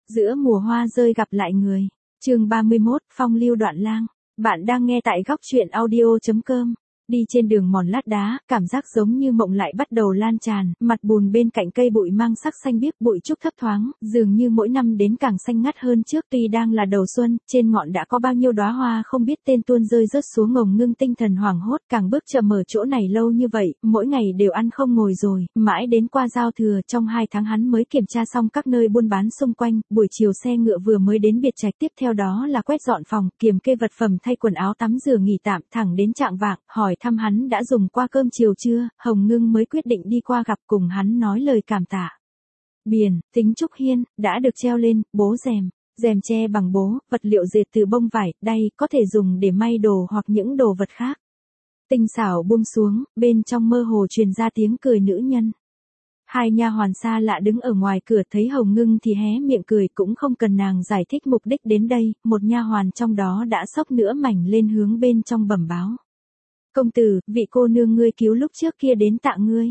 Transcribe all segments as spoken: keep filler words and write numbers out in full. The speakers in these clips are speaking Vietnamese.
Giữa mùa hoa rơi gặp lại người. Chương ba mươi mốt, Phong lưu đoạn lang. Bạn đang nghe tại góc truyện audio chấm com. Đi trên đường mòn lát đá, cảm giác giống như mộng lại bắt đầu lan tràn, mặt bùn bên cạnh cây bụi mang sắc xanh biếc, bụi trúc thấp thoáng, dường như mỗi năm đến càng xanh ngắt hơn trước. Tuy đang là đầu xuân, trên ngọn đã có bao nhiêu đóa hoa không biết tên tuôn rơi rớt xuống. Ngồng Ngưng tinh thần hoảng hốt, càng bước chậm ở chỗ này lâu như vậy, mỗi ngày đều ăn không ngồi rồi, mãi đến qua giao thừa, trong hai tháng hắn mới kiểm tra xong các nơi buôn bán xung quanh. Buổi chiều xe ngựa vừa mới đến biệt trạch, tiếp theo đó là quét dọn phòng, kiểm kê vật phẩm, thay quần áo, tắm rửa nghỉ tạm, thẳng đến chạng vạng, hỏi thăm hắn đã dùng qua cơm chiều chưa. Hồng Ngưng mới quyết định đi qua gặp, cùng hắn nói lời cảm tạ. Biển, tính trúc hiên, đã được treo lên, bố rèm, rèm tre bằng bố, vật liệu dệt từ bông vải, đay, có thể dùng để may đồ hoặc những đồ vật khác. Tinh xảo buông xuống, bên trong mơ hồ truyền ra tiếng cười nữ nhân. Hai nha hoàn xa lạ đứng ở ngoài cửa, thấy Hồng Ngưng thì hé miệng cười, cũng không cần nàng giải thích mục đích đến đây, một nha hoàn trong đó đã xốc nửa mảnh lên hướng bên trong bẩm báo. Công tử, vị cô nương ngươi cứu lúc trước kia đến tạ ngươi.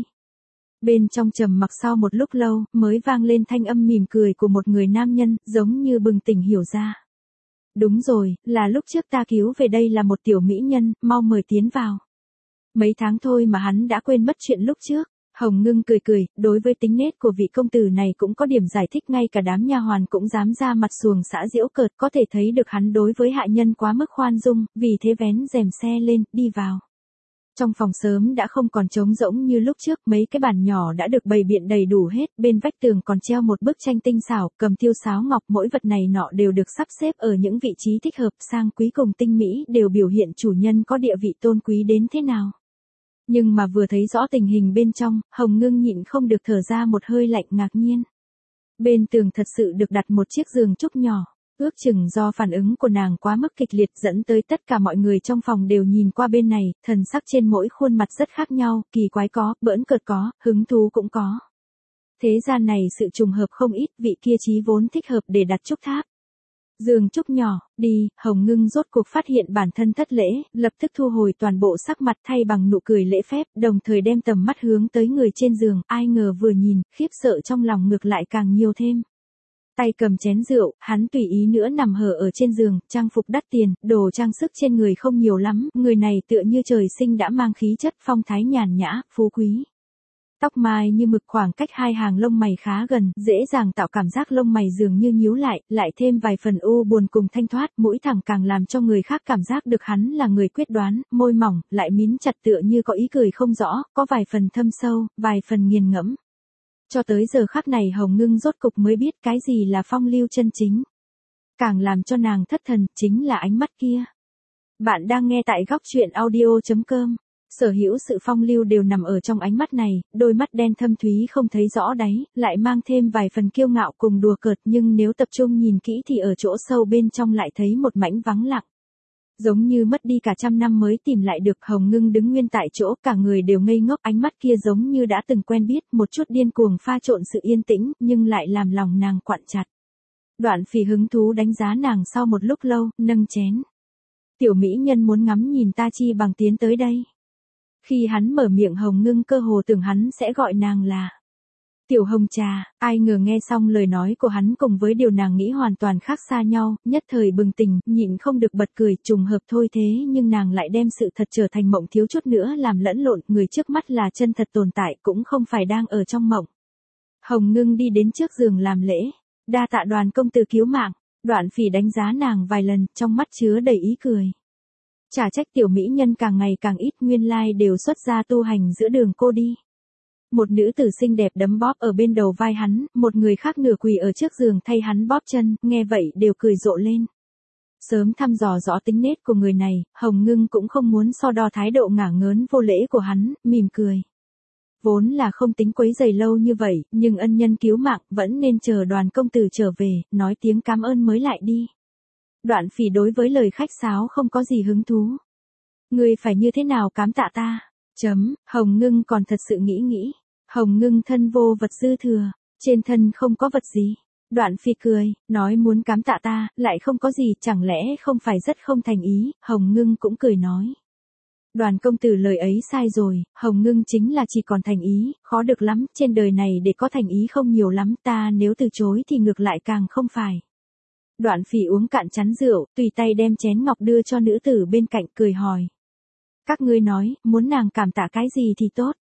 Bên trong trầm mặc sau một lúc lâu, mới vang lên thanh âm mỉm cười của một người nam nhân, giống như bừng tỉnh hiểu ra. Đúng rồi, là lúc trước ta cứu về đây là một tiểu mỹ nhân, mau mời tiến vào. Mấy tháng thôi mà hắn đã quên mất chuyện lúc trước. Hồng Ngưng cười cười, đối với tính nết của vị công tử này cũng có điểm giải thích, ngay cả đám nha hoàn cũng dám ra mặt xuồng xã giễu cợt, có thể thấy được hắn đối với hạ nhân quá mức khoan dung, vì thế vén rèm xe lên, đi vào. Trong phòng sớm đã không còn trống rỗng như lúc trước, mấy cái bàn nhỏ đã được bày biện đầy đủ hết, bên vách tường còn treo một bức tranh tinh xảo, cầm tiêu sáo ngọc, mỗi vật này nọ đều được sắp xếp ở những vị trí thích hợp, sang quý cùng tinh mỹ, đều biểu hiện chủ nhân có địa vị tôn quý đến thế nào. Nhưng mà vừa thấy rõ tình hình bên trong, Hồng Ngưng nhịn không được thở ra một hơi lạnh, ngạc nhiên. Bên tường thật sự được đặt một chiếc giường trúc nhỏ. Ước chừng do phản ứng của nàng quá mức kịch liệt dẫn tới tất cả mọi người trong phòng đều nhìn qua bên này, thần sắc trên mỗi khuôn mặt rất khác nhau, kỳ quái có, bỡn cợt có, hứng thú cũng có. Thế gian này sự trùng hợp không ít, vị kia chí vốn thích hợp để đặt trúc tháp. Giường trúc nhỏ, đi, Hồng Ngưng rốt cuộc phát hiện bản thân thất lễ, lập tức thu hồi toàn bộ sắc mặt, thay bằng nụ cười lễ phép, đồng thời đem tầm mắt hướng tới người trên giường, ai ngờ vừa nhìn, khiếp sợ trong lòng ngược lại càng nhiều thêm. Tay cầm chén rượu, hắn tùy ý nữa nằm hở ở trên giường, trang phục đắt tiền, đồ trang sức trên người không nhiều lắm, người này tựa như trời sinh đã mang khí chất phong thái nhàn nhã, phú quý. Tóc mai như mực, khoảng cách hai hàng lông mày khá gần, dễ dàng tạo cảm giác lông mày dường như nhíu lại, lại thêm vài phần u buồn cùng thanh thoát, mũi thẳng càng làm cho người khác cảm giác được hắn là người quyết đoán, môi mỏng, lại mím chặt tựa như có ý cười không rõ, có vài phần thâm sâu, vài phần nghiền ngẫm. Cho tới giờ khắc này Hồng Ngưng rốt cục mới biết cái gì là phong lưu chân chính. Càng làm cho nàng thất thần, chính là ánh mắt kia. Bạn đang nghe tại góc truyện audio chấm com. Sở hữu sự phong lưu đều nằm ở trong ánh mắt này, đôi mắt đen thâm thúy không thấy rõ đáy, lại mang thêm vài phần kiêu ngạo cùng đùa cợt, nhưng nếu tập trung nhìn kỹ thì ở chỗ sâu bên trong lại thấy một mảnh vắng lặng. Giống như mất đi cả trăm năm mới tìm lại được. Hồng Ngưng đứng nguyên tại chỗ, cả người đều ngây ngốc, ánh mắt kia giống như đã từng quen biết, một chút điên cuồng pha trộn sự yên tĩnh, nhưng lại làm lòng nàng quặn chặt. Đoạn Phỉ hứng thú đánh giá nàng sau một lúc lâu, nâng chén. Tiểu mỹ nhân muốn ngắm nhìn ta chi bằng tiến tới đây. Khi hắn mở miệng Hồng Ngưng cơ hồ tưởng hắn sẽ gọi nàng là Tiểu Hồng Trà, ai ngờ nghe xong lời nói của hắn cùng với điều nàng nghĩ hoàn toàn khác xa nhau, nhất thời bừng tỉnh, nhịn không được bật cười, trùng hợp thôi thế nhưng nàng lại đem sự thật trở thành mộng, thiếu chút nữa làm lẫn lộn, người trước mắt là chân thật tồn tại, cũng không phải đang ở trong mộng. Hồng Ngưng đi đến trước giường làm lễ, đa tạ Đoàn công tử cứu mạng. Đoạn Phỉ đánh giá nàng vài lần, trong mắt chứa đầy ý cười. Chả trách tiểu mỹ nhân càng ngày càng ít, nguyên lai đều xuất gia tu hành giữa đường cô đi. Một nữ tử xinh đẹp đấm bóp ở bên đầu vai hắn, một người khác nửa quỳ ở trước giường thay hắn bóp chân, nghe vậy đều cười rộ lên. Sớm thăm dò rõ tính nết của người này, Hồng Ngưng cũng không muốn so đo thái độ ngả ngớn vô lễ của hắn, mỉm cười. Vốn là không tính quấy rầy lâu như vậy, nhưng ân nhân cứu mạng vẫn nên chờ Đoàn công tử trở về, nói tiếng cảm ơn mới lại đi. Đoạn Phỉ đối với lời khách sáo không có gì hứng thú. Ngươi phải như thế nào cám tạ ta? Chấm, Hồng Ngưng còn thật sự nghĩ nghĩ. Hồng Ngưng thân vô vật dư thừa, trên thân không có vật gì. Đoạn Phỉ cười, nói muốn cám tạ ta, lại không có gì, chẳng lẽ không phải rất không thành ý. Hồng Ngưng cũng cười nói. Đoàn công tử lời ấy sai rồi, Hồng Ngưng chính là chỉ còn thành ý, khó được lắm, trên đời này để có thành ý không nhiều lắm, ta nếu từ chối thì ngược lại càng không phải. Đoạn Phỉ uống cạn chén rượu, tùy tay đem chén ngọc đưa cho nữ tử bên cạnh, cười hỏi. Các ngươi nói, muốn nàng cảm tạ cái gì thì tốt.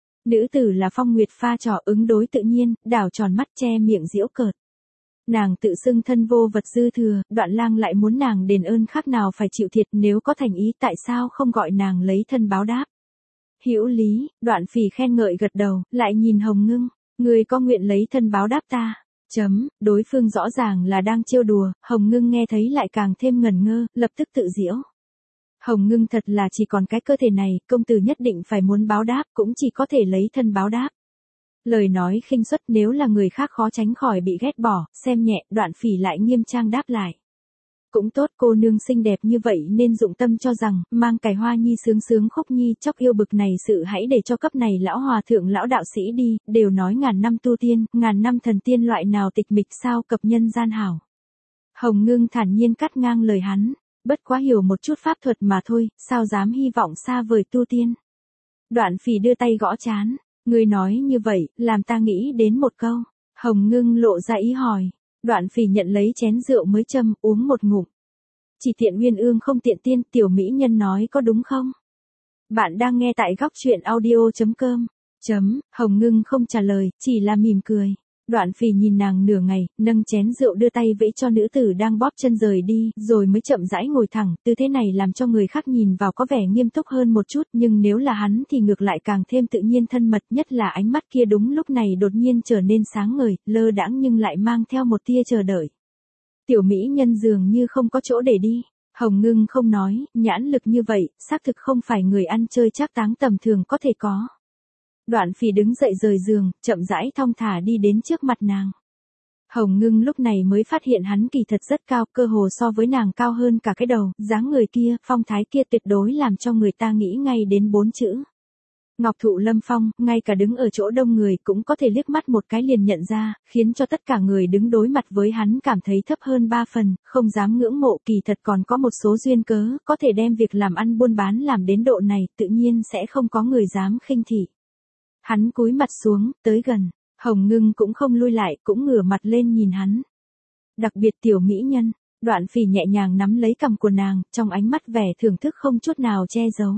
Nữ tử là Phong Nguyệt pha trò ứng đối tự nhiên, đảo tròn mắt che miệng giễu cợt. Nàng tự xưng thân vô vật dư thừa, Đoạn Lang lại muốn nàng đền ơn khác nào phải chịu thiệt, nếu có thành ý tại sao không gọi nàng lấy thân báo đáp. Hữu lý, Đoạn Phỉ khen ngợi gật đầu, lại nhìn Hồng Ngưng, người có nguyện lấy thân báo đáp ta. Chấm, đối phương rõ ràng là đang trêu đùa, Hồng Ngưng nghe thấy lại càng thêm ngẩn ngơ, lập tức tự giễu. Hồng Ngưng thật là chỉ còn cái cơ thể này, công tử nhất định phải muốn báo đáp, cũng chỉ có thể lấy thân báo đáp. Lời nói khinh suất, nếu là người khác khó tránh khỏi bị ghét bỏ, xem nhẹ, Đoạn Phỉ lại nghiêm trang đáp lại. Cũng tốt, cô nương xinh đẹp như vậy nên dụng tâm cho rằng, mang cài hoa nhi sướng sướng khúc nhi chóc yêu bực này sự hãy để cho cấp này lão hòa thượng lão đạo sĩ đi, đều nói ngàn năm tu tiên, ngàn năm thần tiên loại nào tịch mịch sao cập nhân gian hảo. Hồng Ngưng thản nhiên cắt ngang lời hắn, bất quá hiểu một chút pháp thuật mà thôi, sao dám hy vọng xa vời tu tiên. Đoạn Phỉ đưa tay gõ trán, ngươi nói như vậy, làm ta nghĩ đến một câu. Hồng Ngưng lộ ra ý hỏi. Đoạn Phỉ nhận lấy chén rượu mới châm, uống một ngụm. Chỉ tiện Uyên Ương không tiện tiên, tiểu mỹ nhân nói có đúng không? Bạn đang nghe tại góc truyện audio chấm com. Chấm, Hồng Ngưng không trả lời, chỉ là mỉm cười. Đoạn Phỉ nhìn nàng nửa ngày, nâng chén rượu đưa tay vẫy cho nữ tử đang bóp chân rời đi, rồi mới chậm rãi ngồi thẳng, tư thế này làm cho người khác nhìn vào có vẻ nghiêm túc hơn một chút, nhưng nếu là hắn thì ngược lại càng thêm tự nhiên thân mật, nhất là ánh mắt kia đúng lúc này đột nhiên trở nên sáng ngời, lơ đãng nhưng lại mang theo một tia chờ đợi. Tiểu mỹ nhân dường như không có chỗ để đi. Hồng Ngưng không nói, nhãn lực như vậy, xác thực không phải người ăn chơi trác táng tầm thường có thể có. Đoạn Phỉ đứng dậy rời giường, chậm rãi thong thả đi đến trước mặt nàng. Hồng Ngưng lúc này mới phát hiện hắn kỳ thật rất cao, cơ hồ so với nàng cao hơn cả cái đầu, dáng người kia, phong thái kia tuyệt đối làm cho người ta nghĩ ngay đến bốn chữ. Ngọc thụ lâm phong, ngay cả đứng ở chỗ đông người cũng có thể liếc mắt một cái liền nhận ra, khiến cho tất cả người đứng đối mặt với hắn cảm thấy thấp hơn ba phần, không dám ngưỡng mộ, kỳ thật còn có một số duyên cớ, có thể đem việc làm ăn buôn bán làm đến độ này, tự nhiên sẽ không có người dám khinh thị. Hắn cúi mặt xuống, tới gần, Hồng Ngưng cũng không lui lại, cũng ngửa mặt lên nhìn hắn. Đặc biệt tiểu mỹ nhân, Đoạn Phỉ nhẹ nhàng nắm lấy cằm của nàng, trong ánh mắt vẻ thưởng thức không chút nào che giấu.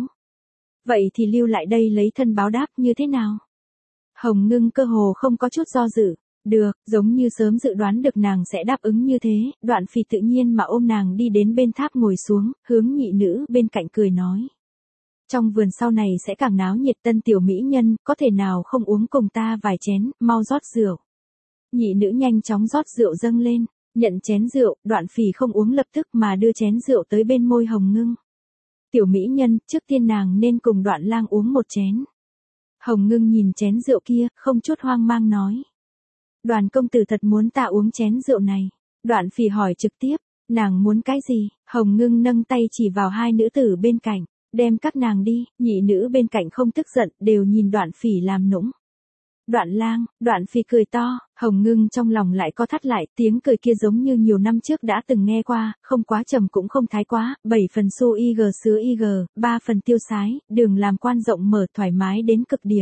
Vậy thì lưu lại đây lấy thân báo đáp như thế nào? Hồng Ngưng cơ hồ không có chút do dự. Được, giống như sớm dự đoán được nàng sẽ đáp ứng như thế, Đoạn Phỉ tự nhiên mà ôm nàng đi đến bên tháp ngồi xuống, hướng nhị nữ bên cạnh cười nói. Trong vườn sau này sẽ càng náo nhiệt, tân tiểu mỹ nhân, có thể nào không uống cùng ta vài chén, mau rót rượu. Nhị nữ nhanh chóng rót rượu dâng lên, nhận chén rượu, Đoạn Phỉ không uống lập tức mà đưa chén rượu tới bên môi Hồng Ngưng. Tiểu mỹ nhân, trước tiên nàng nên cùng Đoạn Lang uống một chén. Hồng Ngưng nhìn chén rượu kia, không chút hoang mang nói. Đoàn công tử thật muốn ta uống chén rượu này. Đoạn Phỉ hỏi trực tiếp, nàng muốn cái gì? Hồng Ngưng nâng tay chỉ vào hai nữ tử bên cạnh. Đem các nàng đi, nhị nữ bên cạnh không tức giận, đều nhìn Đoạn Phỉ làm nũng. Đoạn Lang, Đoạn Phỉ cười to, Hồng Ngưng trong lòng lại co thắt lại, tiếng cười kia giống như nhiều năm trước đã từng nghe qua, không quá trầm cũng không thái quá, bảy phần xu y gờ sứa y gờ, ba phần tiêu sái, đường làm quan rộng mở thoải mái đến cực điểm.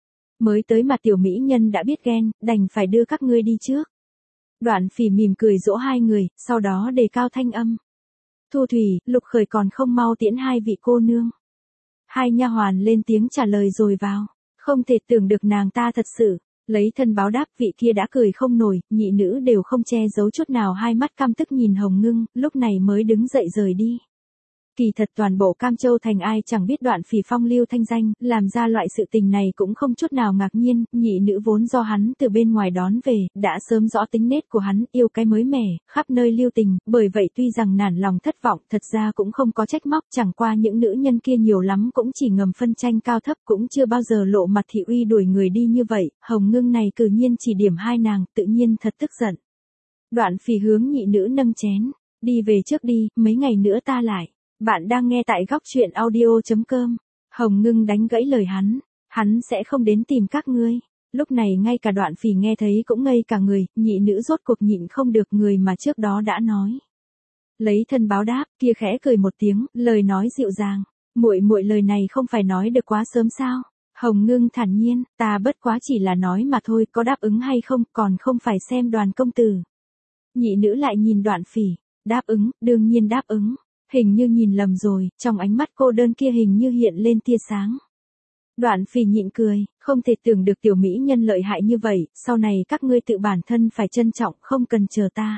Mới tới mặt tiểu mỹ nhân đã biết ghen, đành phải đưa các ngươi đi trước. Đoạn Phỉ mỉm cười dỗ hai người, sau đó đề cao thanh âm. Thu Thủy, Lục Khởi còn không mau tiễn hai vị cô nương. Hai nha hoàn lên tiếng trả lời rồi vào. Không thể tưởng được nàng ta thật sự, lấy thân báo đáp, vị kia đã cười không nổi, nhị nữ đều không che giấu chút nào, hai mắt căm tức nhìn Hồng Ngưng, lúc này mới đứng dậy rời đi. Kỳ thật toàn bộ Cam Châu thành ai chẳng biết Đoạn Phỉ phong lưu thanh danh, làm ra loại sự tình này cũng không chút nào ngạc nhiên, nhị nữ vốn do hắn từ bên ngoài đón về, đã sớm rõ tính nết của hắn, yêu cái mới mẻ, khắp nơi lưu tình, bởi vậy tuy rằng nản lòng thất vọng, thật ra cũng không có trách móc, chẳng qua những nữ nhân kia nhiều lắm cũng chỉ ngầm phân tranh cao thấp, cũng chưa bao giờ lộ mặt thị uy đuổi người đi như vậy, Hồng Ngưng này cử nhiên chỉ điểm hai nàng, tự nhiên thật tức giận. Đoạn Phỉ hướng nhị nữ nâng chén, đi về trước đi, mấy ngày nữa ta lại. Bạn đang nghe tại góc truyện audio chấm com. Hồng Ngưng đánh gãy lời hắn, hắn sẽ không đến tìm các ngươi. Lúc này ngay cả Đoạn Phỉ nghe thấy cũng ngây cả người, nhị nữ rốt cuộc nhịn không được người mà trước đó đã nói. Lấy thân báo đáp, kia khẽ cười một tiếng, lời nói dịu dàng. Muội muội lời này không phải nói được quá sớm sao? Hồng Ngưng thản nhiên, ta bất quá chỉ là nói mà thôi, có đáp ứng hay không, còn không phải xem Đoàn công tử. Nhị nữ lại nhìn Đoạn Phỉ, đáp ứng, đương nhiên đáp ứng. Hình như nhìn lầm rồi, trong ánh mắt cô đơn kia hình như hiện lên tia sáng. Đoạn Phỉ nhịn cười, không thể tưởng được tiểu mỹ nhân lợi hại như vậy, sau này các ngươi tự bản thân phải trân trọng, không cần chờ ta.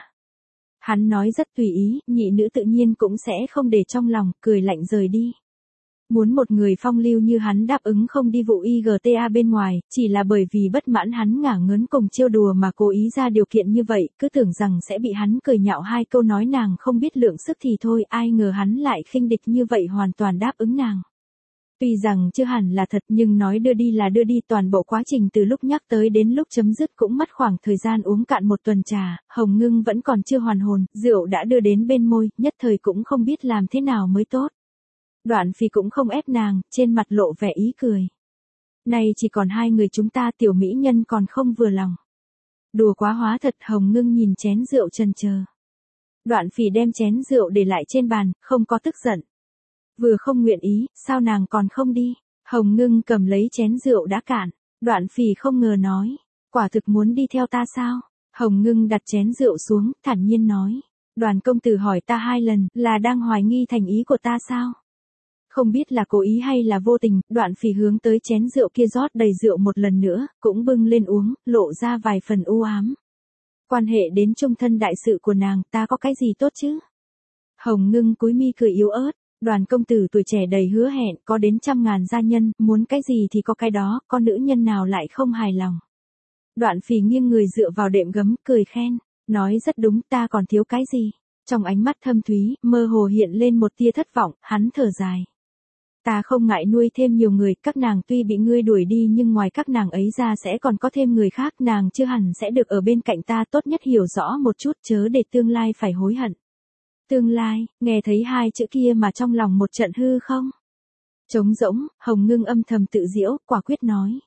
Hắn nói rất tùy ý, nhị nữ tự nhiên cũng sẽ không để trong lòng, cười lạnh rời đi. Muốn một người phong lưu như hắn đáp ứng không đi vụ i giê tê a bên ngoài, chỉ là bởi vì bất mãn hắn ngả ngớn cùng trêu đùa mà cố ý ra điều kiện như vậy, cứ tưởng rằng sẽ bị hắn cười nhạo hai câu nói nàng không biết lượng sức thì thôi, ai ngờ hắn lại khinh địch như vậy hoàn toàn đáp ứng nàng. Tuy rằng chưa hẳn là thật nhưng nói đưa đi là đưa đi, toàn bộ quá trình từ lúc nhắc tới đến lúc chấm dứt cũng mất khoảng thời gian uống cạn một tuần trà, Hồng Ngưng vẫn còn chưa hoàn hồn, rượu đã đưa đến bên môi, nhất thời cũng không biết làm thế nào mới tốt. Đoạn Phỉ cũng không ép nàng, trên mặt lộ vẻ ý cười. Này chỉ còn hai người chúng ta, tiểu mỹ nhân còn không vừa lòng. Đùa quá hóa thật. Hồng Ngưng nhìn chén rượu chần chờ. Đoạn Phỉ đem chén rượu để lại trên bàn, không có tức giận. Vừa không nguyện ý, sao nàng còn không đi? Hồng Ngưng cầm lấy chén rượu đã cạn. Đoạn Phỉ không ngờ nói, quả thực muốn đi theo ta sao? Hồng Ngưng đặt chén rượu xuống, thản nhiên nói, Đoàn công tử hỏi ta hai lần, là đang hoài nghi thành ý của ta sao? Không biết là cố ý hay là vô tình, Đoạn Phỉ hướng tới chén rượu kia rót đầy rượu một lần nữa, cũng bưng lên uống, lộ ra vài phần u ám. Quan hệ đến chung thân đại sự của nàng, ta có cái gì tốt chứ? Hồng Ngưng cúi mi cười yếu ớt, Đoàn công tử tuổi trẻ đầy hứa hẹn, có đến trăm ngàn gia nhân, muốn cái gì thì có cái đó, con nữ nhân nào lại không hài lòng. Đoạn Phỉ nghiêng người dựa vào đệm gấm, cười khen, nói rất đúng, ta còn thiếu cái gì? Trong ánh mắt thâm thúy, mơ hồ hiện lên một tia thất vọng, hắn thở dài. Ta không ngại nuôi thêm nhiều người, các nàng tuy bị ngươi đuổi đi nhưng ngoài các nàng ấy ra sẽ còn có thêm người khác, nàng chưa hẳn sẽ được ở bên cạnh ta, tốt nhất hiểu rõ một chút chớ để tương lai phải hối hận. Tương lai, nghe thấy hai chữ kia mà trong lòng một trận hư không? Trống rỗng, Hồng Ngưng âm thầm tự giễu, quả quyết nói.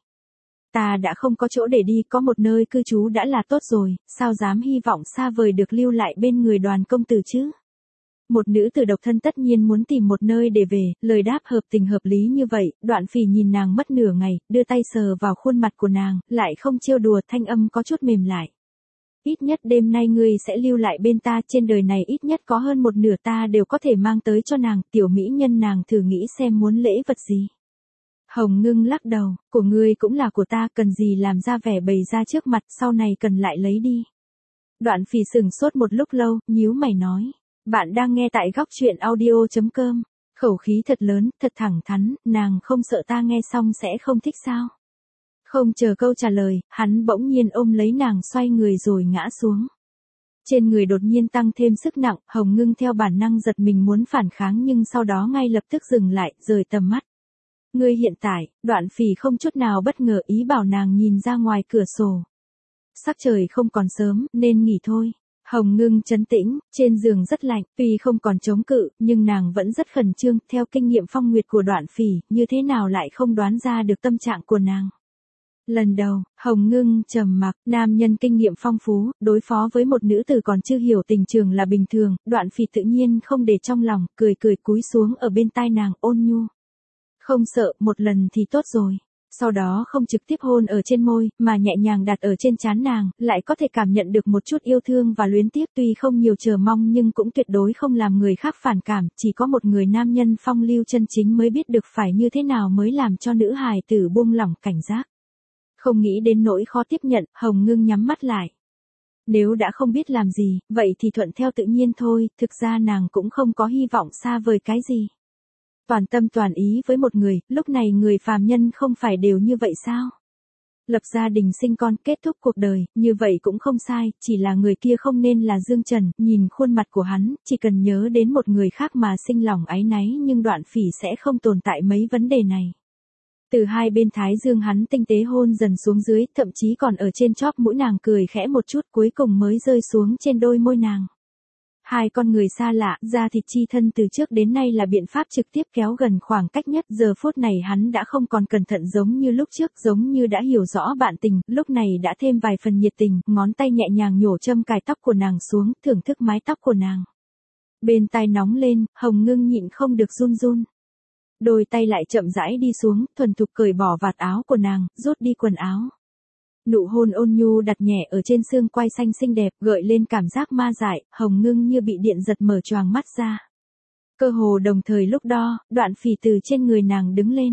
Ta đã không có chỗ để đi, có một nơi cư trú đã là tốt rồi, sao dám hy vọng xa vời được lưu lại bên người Đoàn công tử chứ? Một nữ tử độc thân tất nhiên muốn tìm một nơi để về, lời đáp hợp tình hợp lý như vậy, Đoạn Phỉ nhìn nàng mất nửa ngày, đưa tay sờ vào khuôn mặt của nàng, lại không trêu đùa, thanh âm có chút mềm lại. Ít nhất đêm nay ngươi sẽ lưu lại bên ta, trên đời này ít nhất có hơn một nửa ta đều có thể mang tới cho nàng, tiểu mỹ nhân nàng thử nghĩ xem muốn lễ vật gì. Hồng Ngưng lắc đầu, của ngươi cũng là của ta, cần gì làm ra vẻ bày ra trước mặt, sau này cần lại lấy đi. Đoạn Phỉ sừng sốt một lúc lâu, nhíu mày nói. Bạn đang nghe tại góc truyện audio chấm com, khẩu khí thật lớn, thật thẳng thắn, nàng không sợ ta nghe xong sẽ không thích sao? Không chờ câu trả lời, hắn bỗng nhiên ôm lấy nàng xoay người rồi ngã xuống. Trên người đột nhiên tăng thêm sức nặng, Hồng Ngưng theo bản năng giật mình muốn phản kháng nhưng sau đó ngay lập tức dừng lại, rời tầm mắt. Ngươi hiện tại, Đoạn Phỉ không chút nào bất ngờ ý bảo nàng nhìn ra ngoài cửa sổ. Sắc trời không còn sớm, nên nghỉ thôi. Hồng Ngưng trấn tĩnh, trên giường rất lạnh, tuy không còn chống cự, nhưng nàng vẫn rất khẩn trương, theo kinh nghiệm phong nguyệt của Đoạn Phỉ, như thế nào lại không đoán ra được tâm trạng của nàng. Lần đầu, Hồng Ngưng trầm mặc, nam nhân kinh nghiệm phong phú, đối phó với một nữ tử còn chưa hiểu tình trường là bình thường, Đoạn Phỉ tự nhiên không để trong lòng, cười cười cúi xuống ở bên tai nàng, ôn nhu. Không sợ, một lần thì tốt rồi. Sau đó không trực tiếp hôn ở trên môi, mà nhẹ nhàng đặt ở trên trán nàng, lại có thể cảm nhận được một chút yêu thương và luyến tiếc, tuy không nhiều chờ mong nhưng cũng tuyệt đối không làm người khác phản cảm, chỉ có một người nam nhân phong lưu chân chính mới biết được phải như thế nào mới làm cho nữ hài tử buông lỏng cảnh giác. Không nghĩ đến nỗi khó tiếp nhận, Hồng Ngưng nhắm mắt lại. Nếu đã không biết làm gì, vậy thì thuận theo tự nhiên thôi, thực ra nàng cũng không có hy vọng xa vời cái gì. Toàn tâm toàn ý với một người, lúc này người phàm nhân không phải đều như vậy sao? Lập gia đình sinh con, kết thúc cuộc đời, như vậy cũng không sai, chỉ là người kia không nên là Dương Trần, nhìn khuôn mặt của hắn, chỉ cần nhớ đến một người khác mà sinh lòng áy náy nhưng Đoạn Phỉ sẽ không tồn tại mấy vấn đề này. Từ hai bên thái dương hắn tinh tế hôn dần xuống dưới, thậm chí còn ở trên chóp mũi nàng cười khẽ một chút cuối cùng mới rơi xuống trên đôi môi nàng. Hai con người xa lạ, da thịt chi thân từ trước đến nay là biện pháp trực tiếp kéo gần khoảng cách nhất, giờ phút này hắn đã không còn cẩn thận giống như lúc trước, giống như đã hiểu rõ bạn tình, lúc này đã thêm vài phần nhiệt tình, ngón tay nhẹ nhàng nhổ châm cài tóc của nàng xuống, thưởng thức mái tóc của nàng. Bên tai nóng lên, Hồng Ngưng nhịn không được run run. Đôi tay lại chậm rãi đi xuống, thuần thục cởi bỏ vạt áo của nàng, rút đi quần áo. Nụ hôn ôn nhu đặt nhẹ ở trên xương quai xanh xinh đẹp, gợi lên cảm giác ma dại, Hồng Ngưng như bị điện giật mở choàng mắt ra. Cơ hồ đồng thời lúc đó, Đoạn Phỉ từ trên người nàng đứng lên.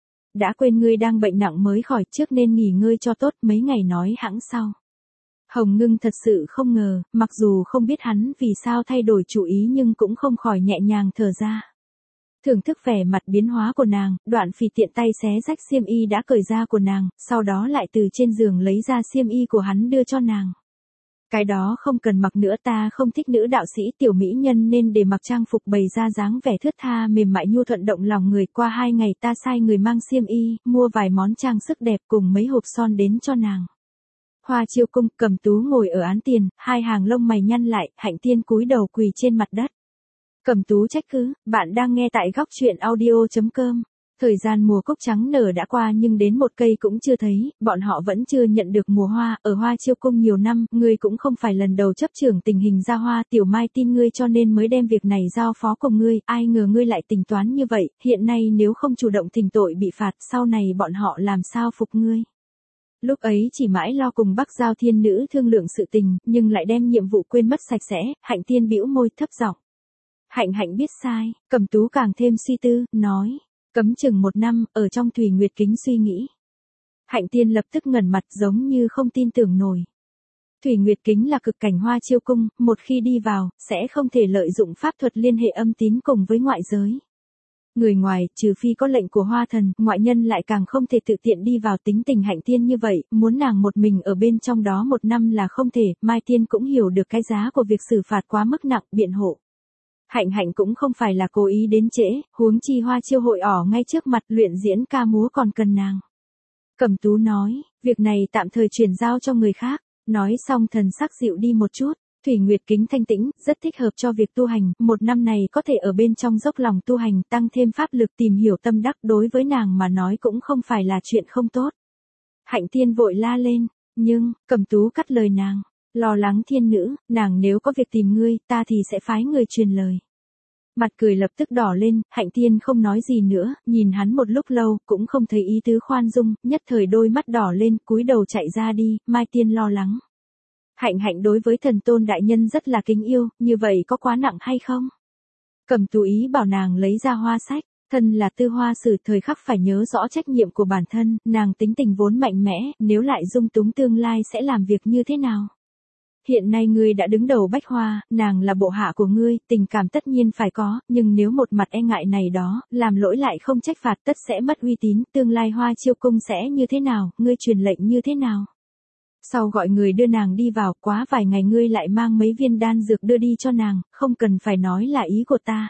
Đã quên ngươi đang bệnh nặng mới khỏi, trước nên nghỉ ngơi cho tốt, mấy ngày nói hẵng sau. Hồng Ngưng thật sự không ngờ, mặc dù không biết hắn vì sao thay đổi chủ ý nhưng cũng không khỏi nhẹ nhàng thở ra. Thưởng thức vẻ mặt biến hóa của nàng, Đoạn Phỉ tiện tay xé rách xiêm y đã cởi ra của nàng, sau đó lại từ trên giường lấy ra xiêm y của hắn đưa cho nàng. Cái đó không cần mặc nữa, ta không thích nữ đạo sĩ tiểu mỹ nhân nên để mặc trang phục bày ra dáng vẻ thướt tha mềm mại nhu thuận động lòng người. Qua hai ngày ta sai người mang xiêm y, mua vài món trang sức đẹp cùng mấy hộp son đến cho nàng. Hoa Chiêu Cung, Cẩm Tú ngồi ở án tiền, hai hàng lông mày nhăn lại, Hạnh Tiên cúi đầu quỳ trên mặt đất. Cẩm Tú trách cứ, bạn đang nghe tại góc truyện audio chấm com. Thời gian mùa cúc trắng nở đã qua nhưng đến một cây cũng chưa thấy, bọn họ vẫn chưa nhận được mùa hoa, ở Hoa Chiêu Cung nhiều năm, ngươi cũng không phải lần đầu chấp trưởng tình hình ra hoa, Tiểu Mai tin ngươi cho nên mới đem việc này giao phó cùng ngươi, ai ngờ ngươi lại tính toán như vậy, hiện nay nếu không chủ động thỉnh tội bị phạt, sau này bọn họ làm sao phục ngươi. Lúc ấy chỉ mãi lo cùng Bắc Giao Thiên Nữ thương lượng sự tình, nhưng lại đem nhiệm vụ quên mất sạch sẽ, Hạnh Tiên bĩu môi thấp giọng. Hạnh Hạnh biết sai, Cẩm Tú càng thêm suy tư, nói. Cấm chừng một năm, ở trong Thủy Nguyệt Kính suy nghĩ. Hạnh Tiên lập tức ngẩn mặt giống như không tin tưởng nổi. Thủy Nguyệt Kính là cực cảnh Hoa Chiêu Cung, một khi đi vào, sẽ không thể lợi dụng pháp thuật liên hệ âm tín cùng với ngoại giới. Người ngoài, trừ phi có lệnh của Hoa Thần, ngoại nhân lại càng không thể tự tiện đi vào. Tính tình Hạnh Tiên như vậy, muốn nàng một mình ở bên trong đó một năm là không thể. Mai Tiên cũng hiểu được cái giá của việc xử phạt quá mức nặng, biện hộ. Hạnh Hạnh cũng không phải là cố ý đến trễ, huống chi Hoa Chiêu hội ỏ ngay trước mặt, luyện diễn ca múa còn cần nàng. Cẩm Tú nói, việc này tạm thời chuyển giao cho người khác, nói xong thần sắc dịu đi một chút. Thủy Nguyệt Kính thanh tĩnh, rất thích hợp cho việc tu hành, một năm này có thể ở bên trong dốc lòng tu hành, tăng thêm pháp lực tìm hiểu tâm đắc, đối với nàng mà nói cũng không phải là chuyện không tốt. Hạnh Tiên vội la lên, nhưng, Cẩm Tú cắt lời nàng. Lo lắng Thiên Nữ, nàng nếu có việc tìm ngươi, ta thì sẽ phái người truyền lời. Mặt cười lập tức đỏ lên, Hạnh Tiên không nói gì nữa, nhìn hắn một lúc lâu, cũng không thấy ý tứ khoan dung, nhất thời đôi mắt đỏ lên, cúi đầu chạy ra đi, Mai Tiên lo lắng. Hạnh Hạnh đối với Thần Tôn đại nhân rất là kính yêu, như vậy có quá nặng hay không? Cẩm Tú ý bảo nàng lấy ra hoa sách, thân là tư hoa sử thời khắc phải nhớ rõ trách nhiệm của bản thân, nàng tính tình vốn mạnh mẽ, nếu lại dung túng tương lai sẽ làm việc như thế nào? Hiện nay ngươi đã đứng đầu Bách Hoa, nàng là bộ hạ của ngươi, tình cảm tất nhiên phải có, nhưng nếu một mặt e ngại này đó, làm lỗi lại không trách phạt tất sẽ mất uy tín, tương lai Hoa Chiêu Cung sẽ như thế nào, ngươi truyền lệnh như thế nào? Sau gọi người đưa nàng đi vào, quá vài ngày ngươi lại mang mấy viên đan dược đưa đi cho nàng, không cần phải nói là ý của ta.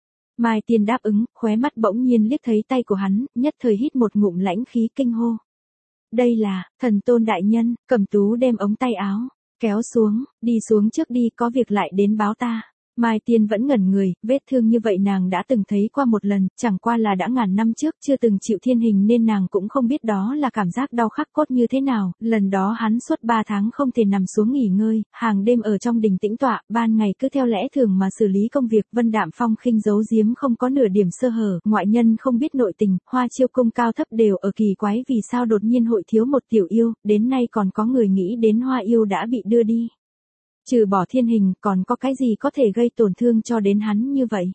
Mai Tiên đáp ứng, khóe mắt bỗng nhiên liếc thấy tay của hắn, nhất thời hít một ngụm lãnh khí kinh hô. Đây là, Thần Tôn đại nhân, Cẩm Tú đem ống tay áo kéo xuống, đi xuống trước đi, có việc lại đến báo ta. Mai Tiên vẫn ngẩn người, vết thương như vậy nàng đã từng thấy qua một lần, chẳng qua là đã ngàn năm trước, chưa từng chịu thiên hình nên nàng cũng không biết đó là cảm giác đau khắc cốt như thế nào. Lần đó hắn suốt ba tháng không thể nằm xuống nghỉ ngơi, hàng đêm ở trong đình tĩnh tọa, ban ngày cứ theo lẽ thường mà xử lý công việc. Vân Đạm Phong khinh giấu giếm không có nửa điểm sơ hở, ngoại nhân không biết nội tình, Hoa Chiêu Cung cao thấp đều ở kỳ quái vì sao đột nhiên hội thiếu một tiểu yêu, đến nay còn có người nghĩ đến Hoa yêu đã bị đưa đi. Trừ bỏ thiên hình, còn có cái gì có thể gây tổn thương cho đến hắn như vậy?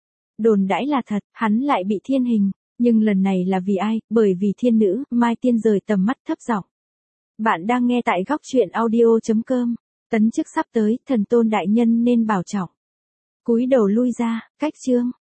Đồn đãi là thật, hắn lại bị thiên hình, nhưng lần này là vì ai? Bởi vì Thiên Nữ. Mai Tiên rời tầm mắt thấp giọng. Bạn đang nghe tại góc truyện audio chấm com. Tấn chức sắp tới, Thần Tôn đại nhân nên bảo trọng. Cúi đầu lui ra, cách chương.